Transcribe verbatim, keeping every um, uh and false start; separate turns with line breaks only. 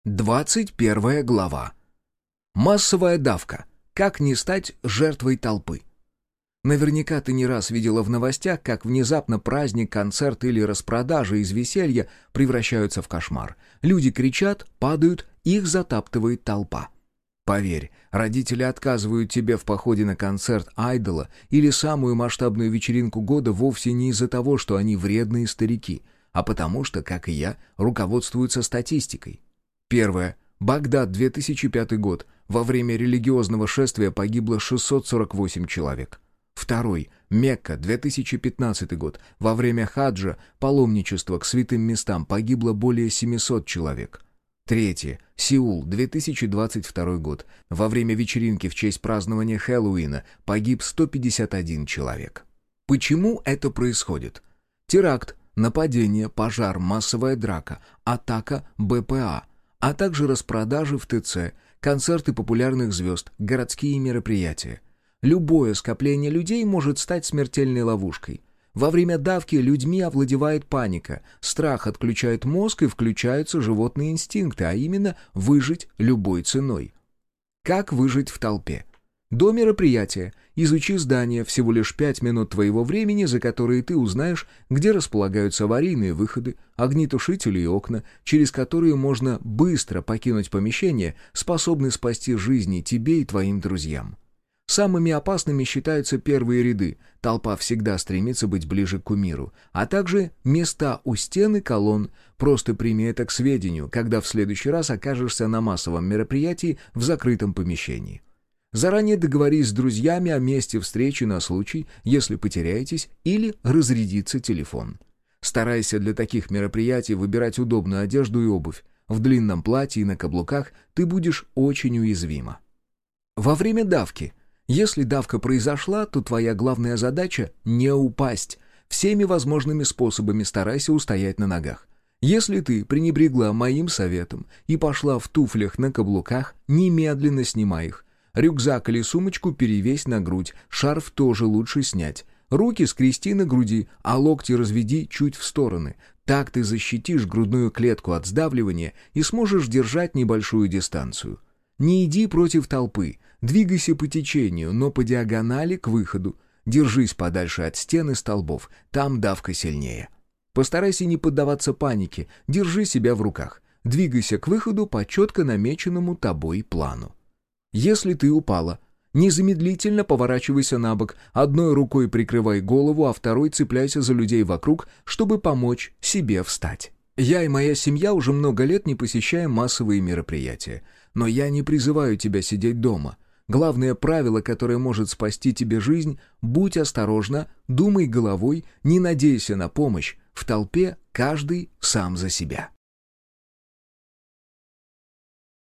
Двадцать первая глава. Массовая давка. Как не стать жертвой толпы? Наверняка ты не раз видела в новостях, как внезапно праздник, концерт или распродажа из веселья превращаются в кошмар. Люди кричат, падают, их затаптывает толпа. Поверь, родители отказывают тебе в походе на концерт айдола или самую масштабную вечеринку года вовсе не из-за того, что они вредные старики, а потому что, как и я, руководствуются статистикой. Первое. Багдад, две тысячи пятый год. Во время религиозного шествия погибло шестьсот сорок восемь человек. Второй. Мекка, две тысячи пятнадцатый год. Во время хаджа, паломничества к святым местам, погибло более семьсот человек. Третье. Сеул, две тысячи двадцать второй год. Во время вечеринки в честь празднования Хэллоуина погиб сто пятьдесят один человек. Почему это происходит? Теракт, нападение, пожар, массовая драка, атака бэ пэ а, а также распродажи в тэ цэ, концерты популярных звезд, городские мероприятия. Любое скопление людей может стать смертельной ловушкой. Во время давки людьми овладевает паника, страх отключает мозг и включаются животные инстинкты, а именно выжить любой ценой. Как выжить в толпе? До мероприятия изучи здание, всего лишь пять минут твоего времени, за которые ты узнаешь, где располагаются аварийные выходы, огнетушители и окна, через которые можно быстро покинуть помещение, способны спасти жизни тебе и твоим друзьям. Самыми опасными считаются первые ряды, толпа всегда стремится быть ближе к кумиру, а также места у стен и колонн. Просто прими это к сведению, когда в следующий раз окажешься на массовом мероприятии в закрытом помещении. Заранее договорись с друзьями о месте встречи на случай, если потеряетесь или разрядится телефон. Старайся для таких мероприятий выбирать удобную одежду и обувь. В длинном платье и на каблуках ты будешь очень уязвима. Во время давки. Если давка произошла, то твоя главная задача — не упасть. Всеми возможными способами старайся устоять на ногах. Если ты пренебрегла моим советом и пошла в туфлях на каблуках, немедленно снимай их. Рюкзак или сумочку перевесь на грудь, шарф тоже лучше снять. Руки скрести на груди, а локти разведи чуть в стороны. Так ты защитишь грудную клетку от сдавливания и сможешь держать небольшую дистанцию. Не иди против толпы, двигайся по течению, но по диагонали к выходу. Держись подальше от стен и столбов, там давка сильнее. Постарайся не поддаваться панике, держи себя в руках. Двигайся к выходу по четко намеченному тобой плану. Если ты упала, незамедлительно поворачивайся на бок, одной рукой прикрывай голову, а второй цепляйся за людей вокруг, чтобы помочь себе встать. Я и моя семья уже много лет не посещаем массовые мероприятия, но я не призываю тебя сидеть дома. Главное правило, которое может спасти тебе жизнь — будь осторожна, думай головой, не надейся на помощь, в толпе каждый сам за себя.